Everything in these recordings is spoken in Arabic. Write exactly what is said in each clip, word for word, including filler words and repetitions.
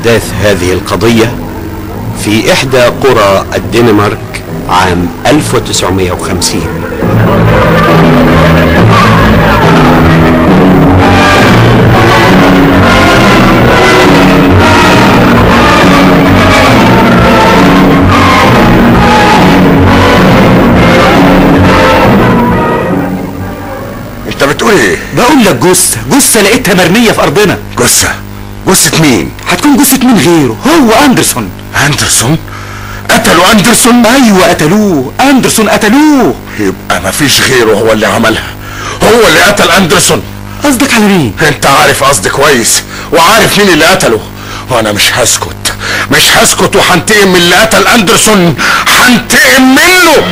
أحداث هذه القضية في إحدى قرى الدنمارك عام ألف وتسعمائة وخمسين. انت بتقول ايه؟ بقول لك جثة جثة لقيتها مرمية في أرضنا. جثة؟ جثة مين؟ هتكون جثة مين غيره؟ هو أندرسون. أندرسون؟ قتلوا أندرسون؟ أيوة قتلوه، أندرسون قتلوه. يبقى مفيش غيره هو اللي عملها، هو اللي قتل أندرسون. قصدك على مين؟ انت عارف قصدي كويس وعارف مين اللي قتله، وانا مش هسكت مش هسكت وهنتقم من اللي قتل أندرسون، هنتقم منه.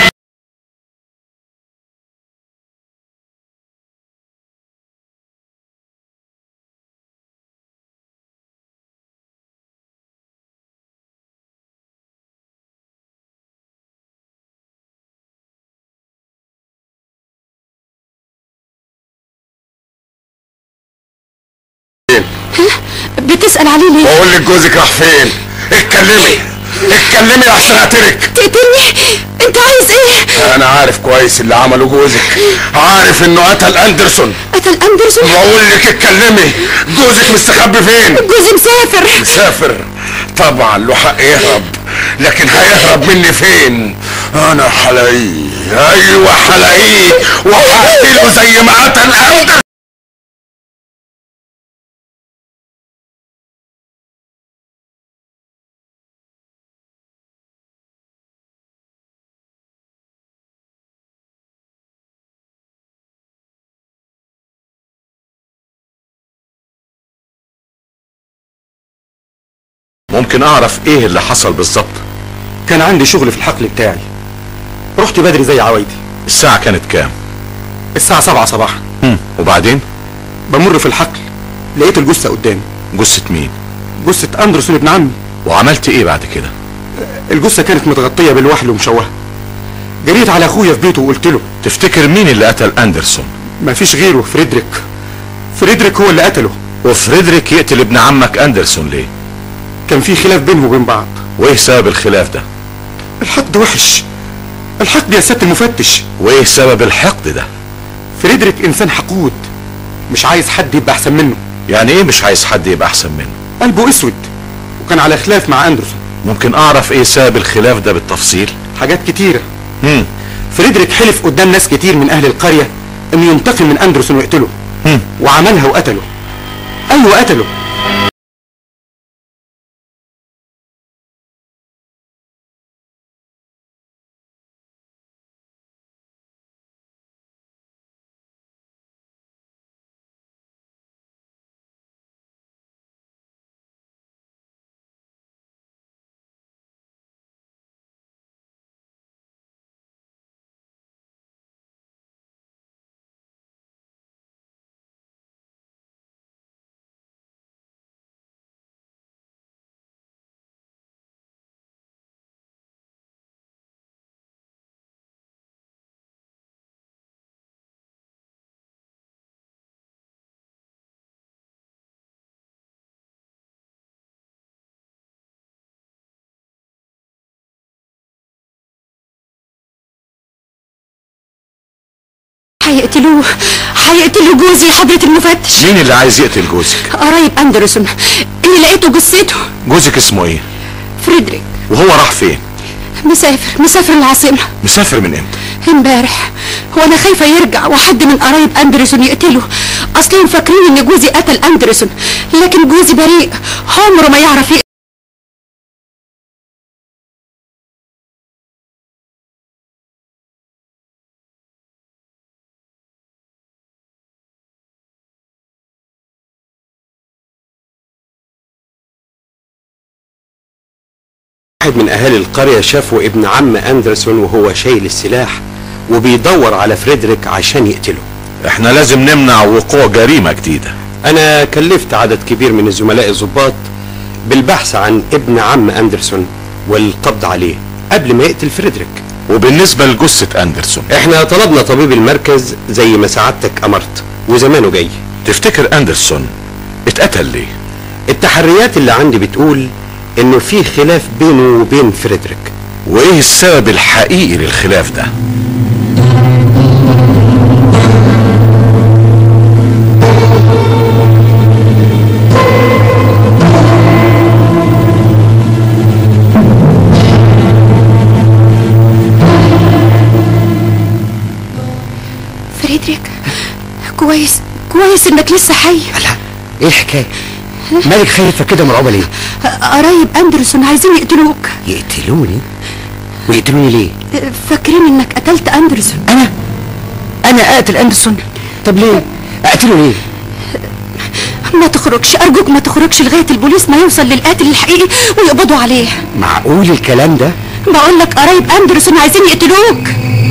بتسأل عليه ليه؟ بقول لك جوزك راح فين؟ اتكلمي اتكلمي احسن اقتلك. تقتلني؟ انت عايز ايه؟ انا عارف كويس اللي عمله جوزك، عارف انه قتل أندرسون. قتل أندرسون؟ بقول لك اتكلمي، جوزك مستخبي فين؟ جوزي مسافر. مسافر؟ طبعا له حق يهرب، لكن هيهرب مني فين؟ انا هلاقيه، ايوه هلاقيه وهقتله زي ما قتل أندرسون. ممكن اعرف ايه اللي حصل بالظبط؟ كان عندي شغل في الحقل بتاعي، رحت بدري زي عوايدي. الساعة كانت كام؟ الساعة سبعة صباحا. هم. وبعدين؟ بمر في الحقل لقيت الجثة قدامي. جثة مين؟ جثة أندرسون ابن عمي. وعملت ايه بعد كده؟ الجثة كانت متغطية بالوحل ومشوهة. جريت على اخويا في بيته وقلت له. تفتكر مين اللي قتل أندرسون؟ مفيش غيره، فريدريك. فريدريك هو اللي قتله. وفريدريك يقتل ابن عمك أندرسون ليه؟ كان في خلاف بينهم وبين بعض. وايه سبب الخلاف ده؟ الحقد وحش، الحقد يا سيادة المفتش. وايه سبب الحقد ده؟ فريدريك انسان حقود، مش عايز حد يبقى احسن منه. يعني ايه مش عايز حد يبقى احسن منه؟ قلبه اسود، وكان على خلاف مع أندرسون. ممكن اعرف ايه سبب الخلاف ده بالتفصيل؟ حاجات كتيرة. هم. فريدريك حلف قدام ناس كتير من اهل القرية انه ينتقم من أندرسون ويقتله. هم. وعملها وقتله. ايوه قتله. هيقتلوه هيقتلوا جوزي يا حضرة المفتش. مين اللي عايز يقتل جوزك؟ قرايب أندرسون اللي لقيته جثته. جوزك اسمه ايه؟ فريدريك. وهو راح فين؟ مسافر مسافر العاصمة. مسافر من امتى؟ امبارح. وانا خايفة يرجع وحد من قرايب أندرسون يقتله، اصلهم فاكرين ان جوزي قتل أندرسون، لكن جوزي بريء، عمره ما يعرف يقتل. واحد من اهالي القرية شافوا ابن عم أندرسون وهو شايل السلاح وبيدور على فريدريك عشان يقتله. احنا لازم نمنع وقوع جريمة جديدة. انا كلفت عدد كبير من الزملاء الضباط بالبحث عن ابن عم أندرسون والقبض عليه قبل ما يقتل فريدريك. وبالنسبة لجثة أندرسون، احنا طلبنا طبيب المركز زي ما سعادتك امرت وزمانه جاي. تفتكر أندرسون اتقتل ليه؟ التحريات اللي عندي بتقول انه في خلاف بينه وبين فريدريك. وايه السبب الحقيقي للخلاف ده؟ فريدريك، كويس كويس انك لسه حي. لا، ايه الحكايه؟ مالك خايفه كده مرعوبه ليه؟ قرايب اندرسون عايزين يقتلوك. يقتلوني؟ ويقتلوني ليه؟ فاكرين انك قتلت اندرسون. انا؟ انا اقتل اندرسون؟ طب ليه؟ اقتله ليه؟ ما تخرجش ارجوك، ما تخرجش لغايه البوليس ما يوصل للقاتل الحقيقي ويقبضوا عليه. معقول الكلام ده؟ بقول لك قرايب اندرسون عايزين يقتلوك.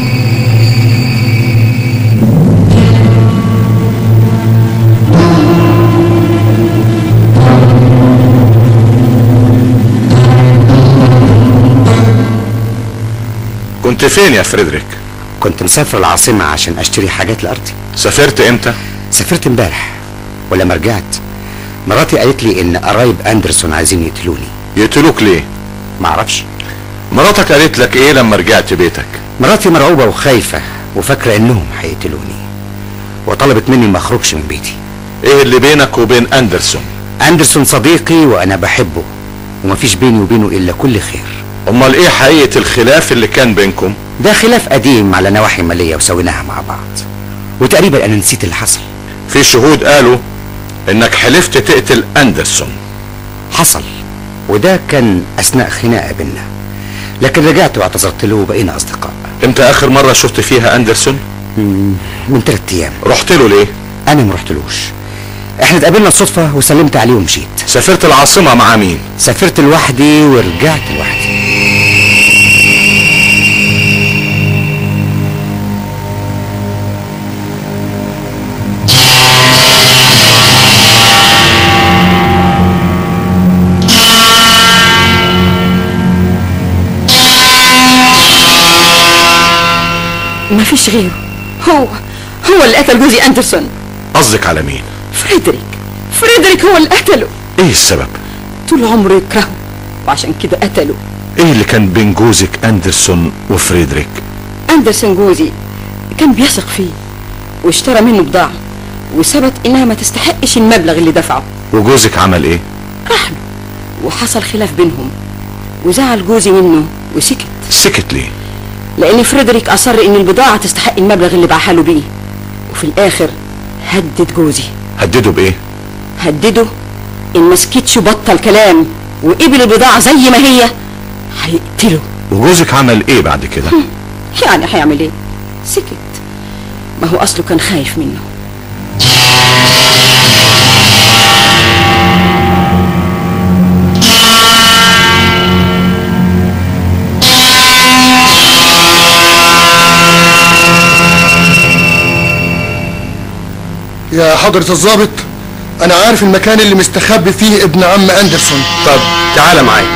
كنت فين يا فريدريك؟ كنت مسافر العاصمة عشان اشتري حاجات لأرضي. سافرت امتى؟ سافرت امبارح، ولما رجعت مراتي قالت لي ان قرايب اندرسون عايزين يقتلوني. يقتلوك ليه؟ معرفش. مراتك قالت لك ايه لما رجعت بيتك؟ مراتي مرعوبة وخايفة وفاكرة انهم هيقتلوني، وطلبت مني ما اخرجش من بيتي. ايه اللي بينك وبين اندرسون؟ اندرسون صديقي وانا بحبه، ومفيش بيني وبينه الا كل خير. امال ايه حقيقة الخلاف اللي كان بينكم؟ ده خلاف قديم على نواحي مالية وسويناها مع بعض، وتقريبا انا نسيت اللي حصل. في شهود قالوا انك حلفت تقتل اندرسون. حصل، وده كان اثناء خناقة بينا، لكن رجعت واعتذرت له وبقينا اصدقاء. امتى اخر مرة شفت فيها اندرسون؟ من ثلاث ايام. رحت له ليه؟ انا ما رحتلوش، احنا اتقابلنا الصدفة وسلمت عليه ومشيت. سافرت العاصمة مع مين؟ سافرت لوحدي ورجعت لوحدي. مفيش غيره، هو هو اللي قتل جوزي اندرسون. قصدك على مين؟ فريدريك فريدريك هو اللي قتله. ايه السبب؟ طول عمره يكرهه وعشان كده قتله. ايه اللي كان بين جوزك اندرسون وفريدريك؟ اندرسون جوزي كان بيثق فيه واشترى منه بضاعة وثبت انها ما تستحقش المبلغ اللي دفعه. وجوزك عمل ايه؟ راح له وحصل خلاف بينهم، وزعل جوزي منه وسكت. سكت ليه؟ لان فريدريك اصر ان البضاعة تستحق المبلغ اللي باعها له بيه، وفي الاخر هدد جوزي. هدده بايه؟ هدده ان ما سكتش وبطل كلام وقبل البضاعة زي ما هي هيقتله. وجوزك عمل ايه بعد كده؟ يعني هيعمل ايه؟ سكت، ما هو اصله كان خايف منه. يا حضرة الضابط، أنا عارف المكان اللي مستخبي فيه ابن عم أندرسون. طب تعالى معايا.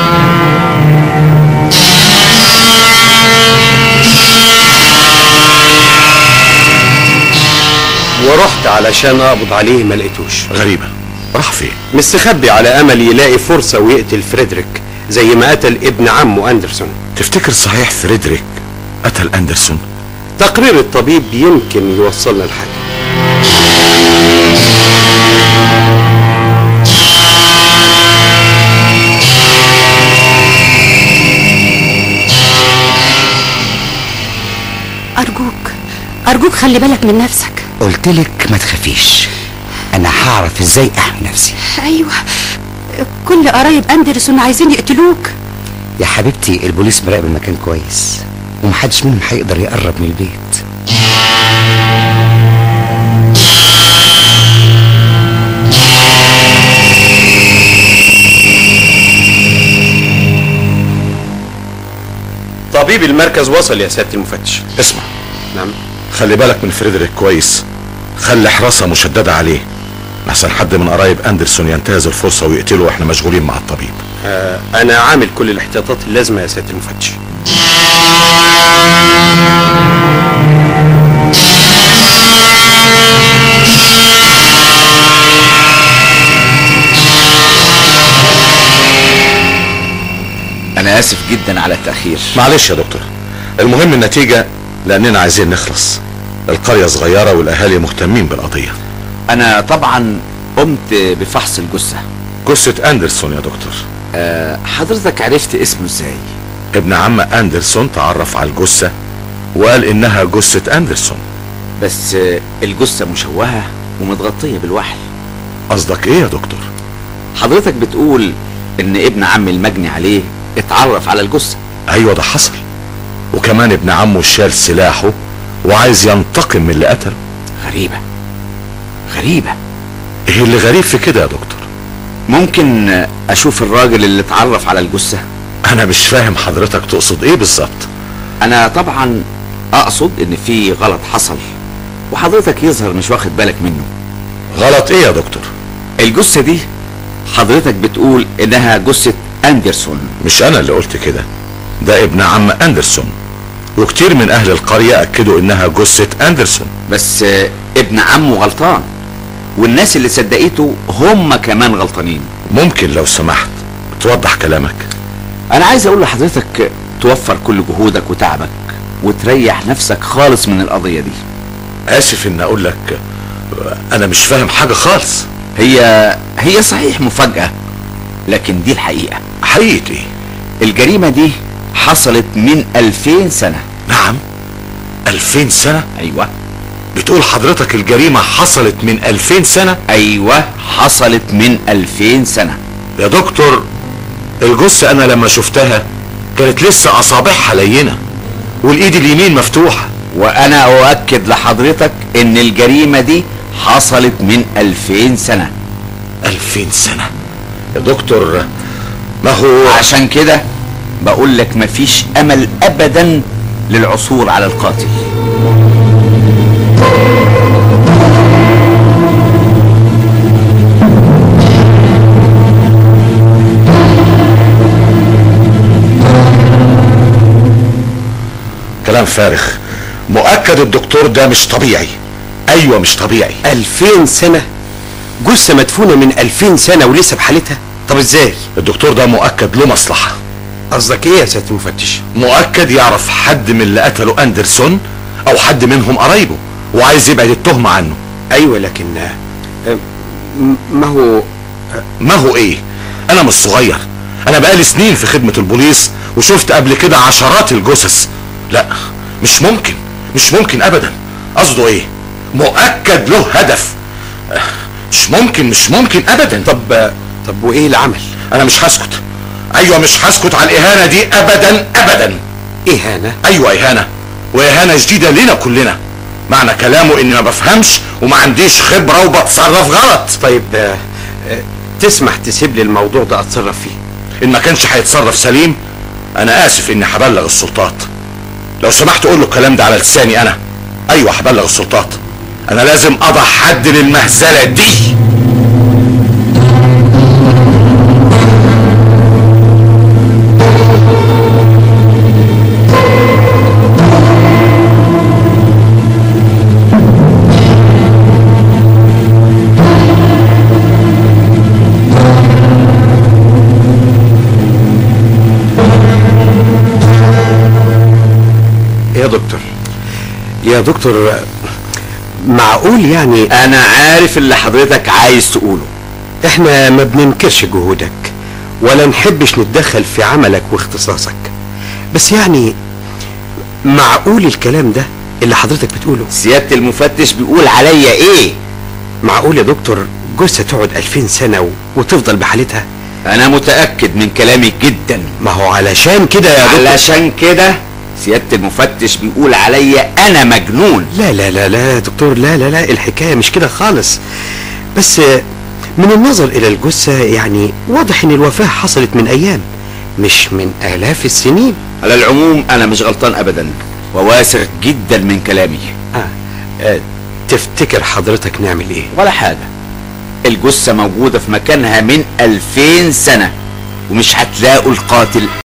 ورحت علشان اقبض عليه ما لقيتوش. غريبة، راح فين؟ مستخبي على امل يلاقي فرصة ويقتل فريدريك زي ما قتل ابن عمه اندرسون. تفتكر صحيح فريدريك قتل اندرسون؟ تقرير الطبيب يمكن يوصلنا لحاجة. ارجوك ارجوك خلي بالك من نفسك. قلتلك ما تخافيش، انا هعرف ازاي احمي نفسي. ايوه، كل قرايب اندرسون عايزين يقتلوك. يا حبيبتي البوليس مراقب المكان كويس، ومحدش منهم هيقدر يقرب من البيت. طبيب المركز وصل يا سيادة المفتش. اسمع. نعم. خلي بالك من فريدريك كويس، خلي حراسة مشددة عليه لحسن حد من قرايب اندرسون ينتهز الفرصة ويقتله واحنا مشغولين مع الطبيب. آه انا عامل كل الاحتياطات اللازمة يا سيادة المفتش. جدا على التأخير. معلش يا دكتور، المهم النتيجة، لأننا عايزين نخلص. القرية صغيرة والأهالي مهتمين بالقضية. أنا طبعا قمت بفحص الجثة. جثة أندرسون يا دكتور. أه حضرتك عرفت اسمه ازاي؟ ابن عم أندرسون تعرف على الجثة وقال إنها جثة أندرسون. بس أه الجثة مشوهة ومتغطية بالوحل. قصدك إيه يا دكتور؟ حضرتك بتقول إن ابن عم المجني عليه اتعرف على الجثة. أيوة ده حصل، وكمان ابن عمه شال سلاحه وعايز ينتقم من اللي قتله. غريبة غريبة. ايه اللي غريب في كده يا دكتور؟ ممكن اشوف الراجل اللي اتعرف على الجثة؟ انا مش فاهم حضرتك تقصد ايه بالظبط. انا طبعا اقصد ان في غلط حصل وحضرتك يظهر مش واخد بالك منه. غلط ايه يا دكتور؟ الجثة دي حضرتك بتقول انها جثة اندرسون. مش انا اللي قلت كده، ده ابن عم اندرسون، وكتير من اهل القرية اكدوا انها جثة اندرسون. بس ابن عمه غلطان، والناس اللي صدقته هم كمان غلطانين. ممكن لو سمحت توضح كلامك؟ انا عايز اقول لحضرتك توفر كل جهودك وتعبك وتريح نفسك خالص من القضية دي. اسف ان اقول لك انا مش فاهم حاجة خالص. هي هي صحيح مفاجأة، لكن دي الحقيقة. حقيقة ايه؟ الجريمة دي حصلت من ألفين سنة. نعم، ألفين سنة؟ ايوه. بتقول حضرتك الجريمة حصلت من ألفين سنة؟ ايوه حصلت من ألفين سنة يا دكتور. الجثة انا لما شفتها كانت لسه اصابعها لينة والايد اليمين مفتوحة. وانا اؤكد لحضرتك ان الجريمة دي حصلت من ألفين سنة. ألفين سنة يا دكتور؟ ما هو عشان كده بقول لك مفيش امل ابدا للعثور على القاتل. كلام فارغ. مؤكد الدكتور ده مش طبيعي. ايوه مش طبيعي. ألفين سنة؟ جثة مدفونة من ألفين سنة ولسه بحالتها؟ طب ازاي؟ الدكتور ده مؤكد له مصلحة. قصدك ايه يا سيادة المفتش؟ مؤكد يعرف حد من اللي قتلوا اندرسون او حد منهم قرايبه وعايز يبعد التهمة عنه. ايوه لكن ما هو ما هو ايه؟ انا مش صغير، انا بقالي سنين في خدمة البوليس وشفت قبل كده عشرات الجثث. لا مش ممكن، مش ممكن ابدا. قصده ايه؟ مؤكد له هدف. مش ممكن، مش ممكن ابدا. طب طب وايه العمل؟ انا مش هسكت. ايوه مش هسكت على الاهانة دي ابدا ابدا. اهانة؟ ايوه اهانة، واهانة جديدة لنا كلنا. معنى كلامه اني ما بفهمش وما عنديش خبرة وبتصرف غلط. طيب آه آه تسمح تسيب لي الموضوع ده اتصرف فيه؟ ان ما كانش هيتصرف سليم انا اسف اني هبلغ السلطات. لو سمحت قول له الكلام ده على لساني انا. ايوه هبلغ السلطات. انا لازم اضع حد للمهزلة دي. يا دكتور يا دكتور معقول يعني؟ انا عارف اللي حضرتك عايز تقوله. احنا ما بننكرش جهودك ولا نحبش نتدخل في عملك واختصاصك، بس يعني معقول الكلام ده اللي حضرتك بتقوله؟ سيادة المفتش بيقول عليا ايه؟ معقول يا دكتور جثة تقعد ألفين سنة و... وتفضل بحالتها؟ انا متأكد من كلامي جدا. ما هو علشان كده يا دكتور. علشان كده سيادة المفتش بيقول عليا انا مجنون. لا لا لا لا يا دكتور، لا لا لا، الحكاية مش كده خالص. بس من النظر الى الجثة يعني واضح ان الوفاة حصلت من ايام مش من الاف السنين. على العموم انا مش غلطان ابدا وواثق جدا من كلامي. آه. آه. تفتكر حضرتك نعمل ايه؟ ولا حاجة. الجثة موجودة في مكانها من ألفين سنة ومش هتلاقوا القاتل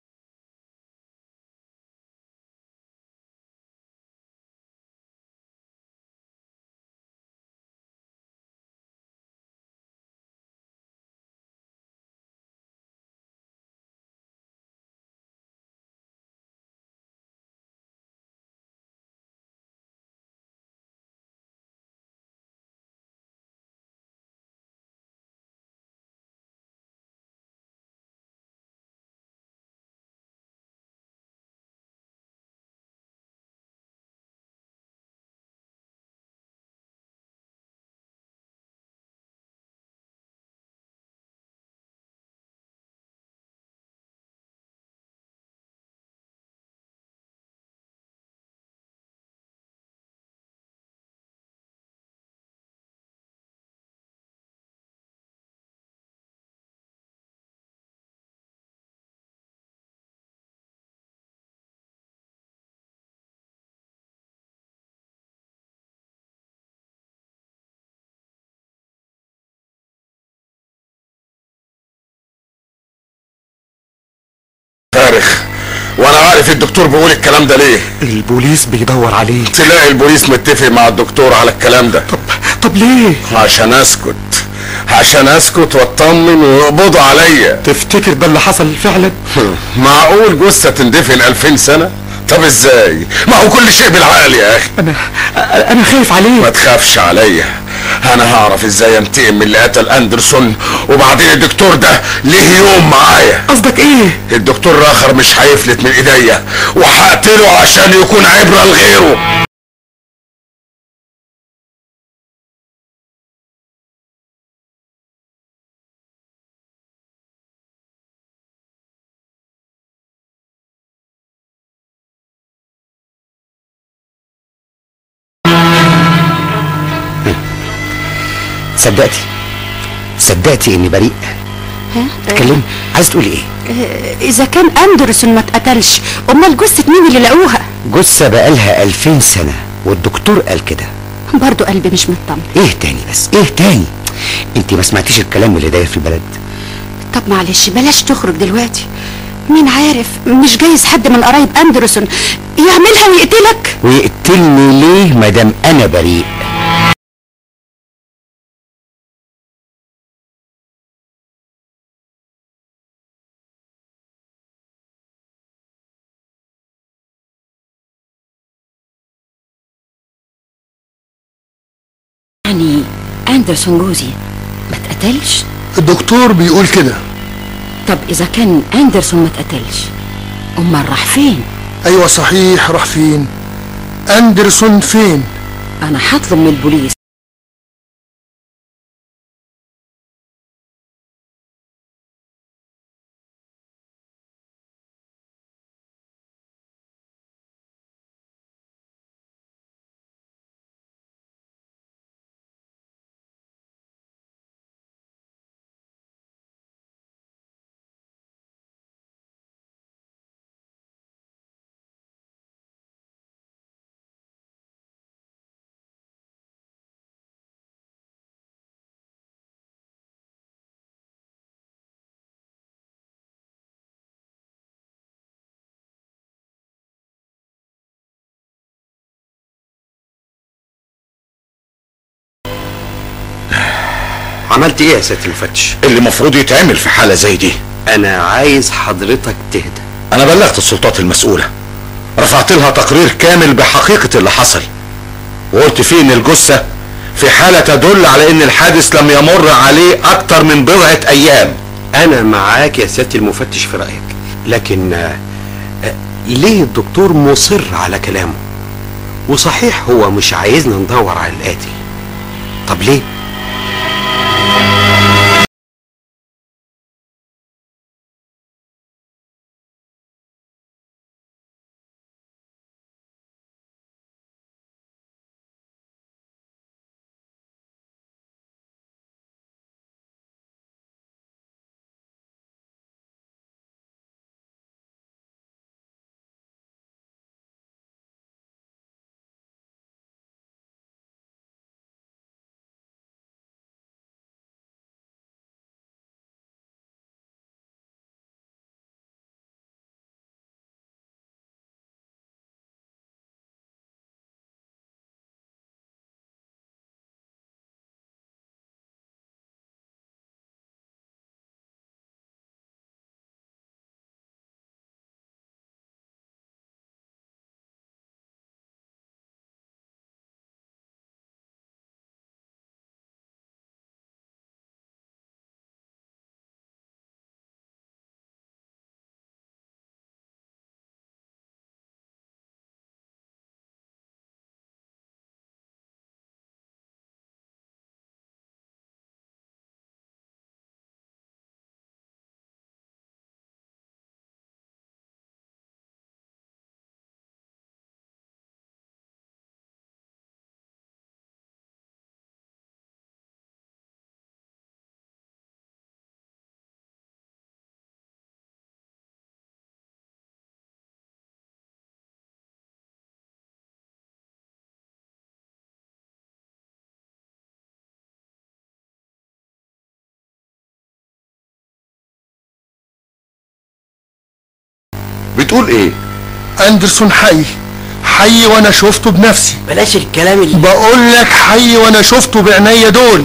ارخ، وانا عارف الدكتور بيقول الكلام ده ليه. البوليس بيدور عليه. تلاقي البوليس متفق مع الدكتور على الكلام ده. طب طب ليه؟ عشان اسكت، عشان اسكت واطمن ويقبضوا عليا. تفتكر ده اللي حصل فعلا؟ معقول جثة تندفن ألفين سنة؟ طب ازاي؟ ما هو كل شيء بالعقل يا اخي. انا انا خايف عليه. ما تخافش عليا، انا هعرف ازاي انتقم من اللي قتل اندرسون، وبعدين الدكتور ده ليه يوم معايا. قصدك ايه؟ الدكتور الاخر مش هيفلت من ايديا، وهقتله عشان يكون عبرة لغيره. صدقتي صدقتي اني بريء؟ ها؟ اتكلمي، عايز تقولي ايه؟ آه، اذا كان اندرسون ما اتقتلش، امال جثة مين اللي لقوها؟ جثة بقالها ألفين سنة والدكتور قال كده. برضو قلبي مش مطمن. ايه تاني بس؟ ايه تاني؟ انت ما سمعتيش الكلام اللي داير في البلد؟ طب معلش بلاش تخرج دلوقتي، مين عارف مش جايز حد من قرايب اندرسون يعملها ويقتلك. ويقتلني ليه مادام انا بريء؟ يعني اندرسون جوزي ما اتقتلش؟ الدكتور بيقول كده. طب اذا كان اندرسون ما اتقتلش، امال راح فين؟ ايوه صحيح، راح فين؟ اندرسون فين؟ انا هطلب من البوليس. عملت ايه يا سيادة المفتش؟ اللي المفروض يتعمل في حالة زي دي. انا عايز حضرتك تهدى. انا بلغت السلطات المسؤولة، رفعت لها تقرير كامل بحقيقة اللي حصل، وقلت فيه ان الجثة في حالة تدل على ان الحادث لم يمر عليه اكتر من بضعة ايام. انا معاك يا سيادة المفتش في رأيك، لكن آه، آه، ليه الدكتور مصر على كلامه؟ وصحيح هو مش عايزنا ندور على القاتل. طب ليه؟ بتقول ايه؟ اندرسون حي حي وانا شفته بنفسي. بلاش الكلام اللي بقول لك حي وانا شفته بعينيا دول.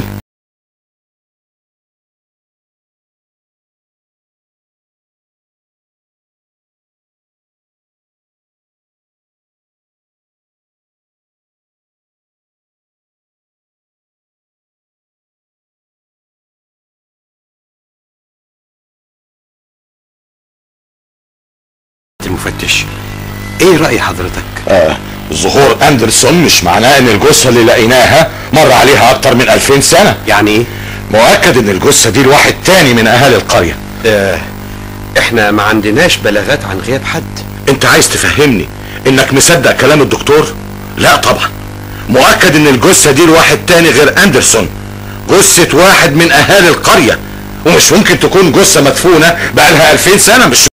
المفتش، ايه رأي حضرتك؟ آه ظهور اندرسون مش معناه ان الجثة اللي لقيناها مر عليها اكتر من الفين سنة. يعني ايه؟ مؤكد ان الجثة دي لواحد تاني من اهالي القرية. آه احنا ما عندناش بلاغات عن غياب حد. انت عايز تفهمني انك مصدق كلام الدكتور؟ لا طبعا، مؤكد ان الجثة دي لواحد تاني غير اندرسون، جثة واحد من اهالي القرية، ومش ممكن تكون جثة مدفونة بقالها الفين سنة. مش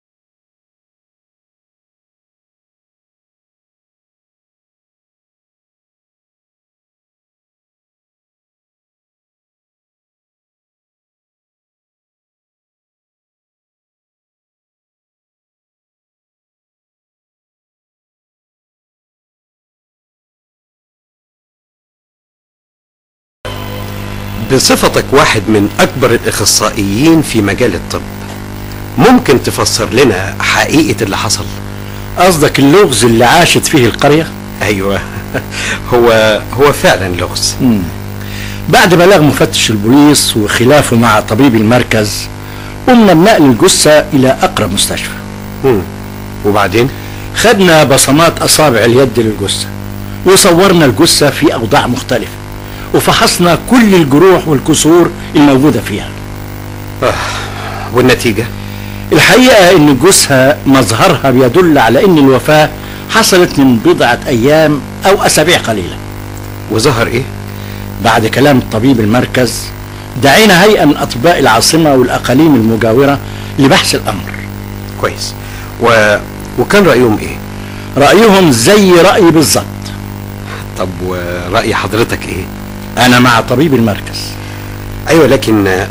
بصفتك واحد من اكبر الاخصائيين في مجال الطب، ممكن تفسر لنا حقيقة اللي حصل؟ قصدك اللغز اللي عاشت فيه القرية؟ ايوه هو هو فعلا لغز. مم. بعد بلاغ مفتش البوليس وخلافه مع طبيب المركز، قمنا بنقل الجثة الى اقرب مستشفى. مم. وبعدين خدنا بصمات اصابع اليد للجثة، وصورنا الجثة في اوضاع مختلفة، وفحصنا كل الجروح والكسور الموجودة فيها. آه. والنتيجة؟ الحقيقة ان الجثة مظهرها بيدل على ان الوفاة حصلت من بضعة ايام او اسابيع قليلة. وظهر ايه؟ بعد كلام طبيب المركز دعينا هيئة من اطباء العاصمة والاقاليم المجاورة لبحث الامر. كويس. و... وكان رأيهم ايه؟ رأيهم زي رأيي بالظبط. طب ورأي حضرتك ايه؟ انا مع طبيب المركز. ايوه، لكن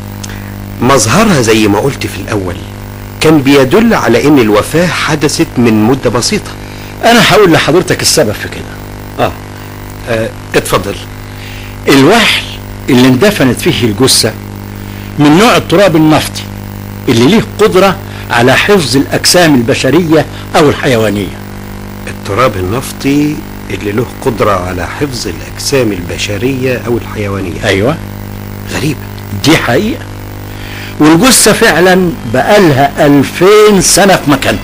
مظهرها زي ما قلت في الاول كان بيدل على ان الوفاة حدثت من مدة بسيطة. انا هقول لحضرتك السبب في كده. اه, آه. اتفضل. الوحل اللي اندفنت فيه الجثة من نوع التراب النفطي اللي ليه قدرة على حفظ الاجسام البشرية او الحيوانية. التراب النفطي اللي له قدرة على حفظ الأجسام البشرية أو الحيوانية. أيوة. غريبة. دي حقيقة، والجثة فعلا بقالها ألفين سنة في مكانها.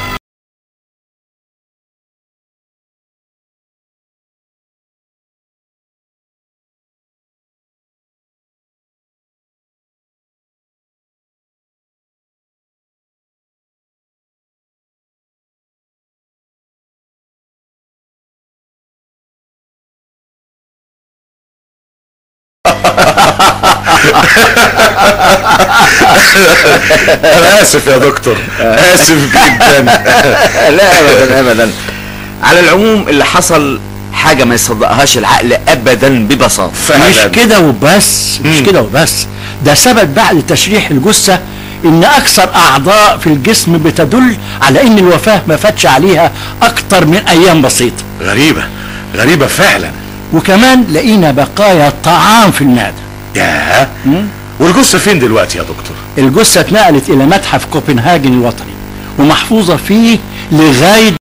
انا اسف يا دكتور، اسف جدا. لا ابدا ابدا. على العموم اللي حصل حاجة ما يصدقهاش العقل ابدا ببساطة. مش كده وبس، مش كده وبس، ده ثبت بعد تشريح الجثة ان اكثر اعضاء في الجسم بتدل على ان الوفاة ما فاتش عليها اكتر من ايام بسيطة. غريبة غريبة فعلا. وكمان لقينا بقايا طعام في المعدة. ياه. والجثة فين دلوقتي يا دكتور؟ الجثة اتنقلت الى متحف كوبنهاجن الوطني ومحفوظة فيه لغاية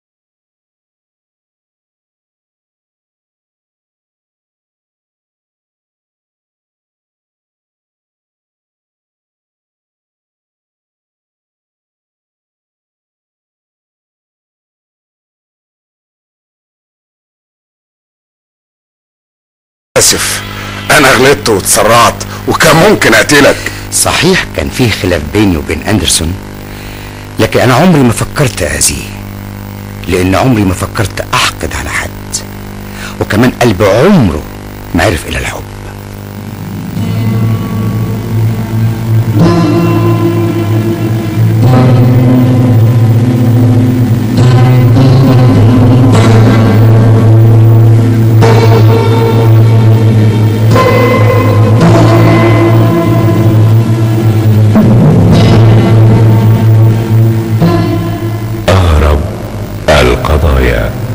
اسف، انا غلطت واتسرعت وكان ممكن اقتلك. صحيح كان فيه خلاف بيني وبين اندرسون، لكن انا عمري ما فكرت اذيه، لان عمري ما فكرت احقد على حد، وكمان قلبي عمره ما عرف الى الحب. الرؤيا.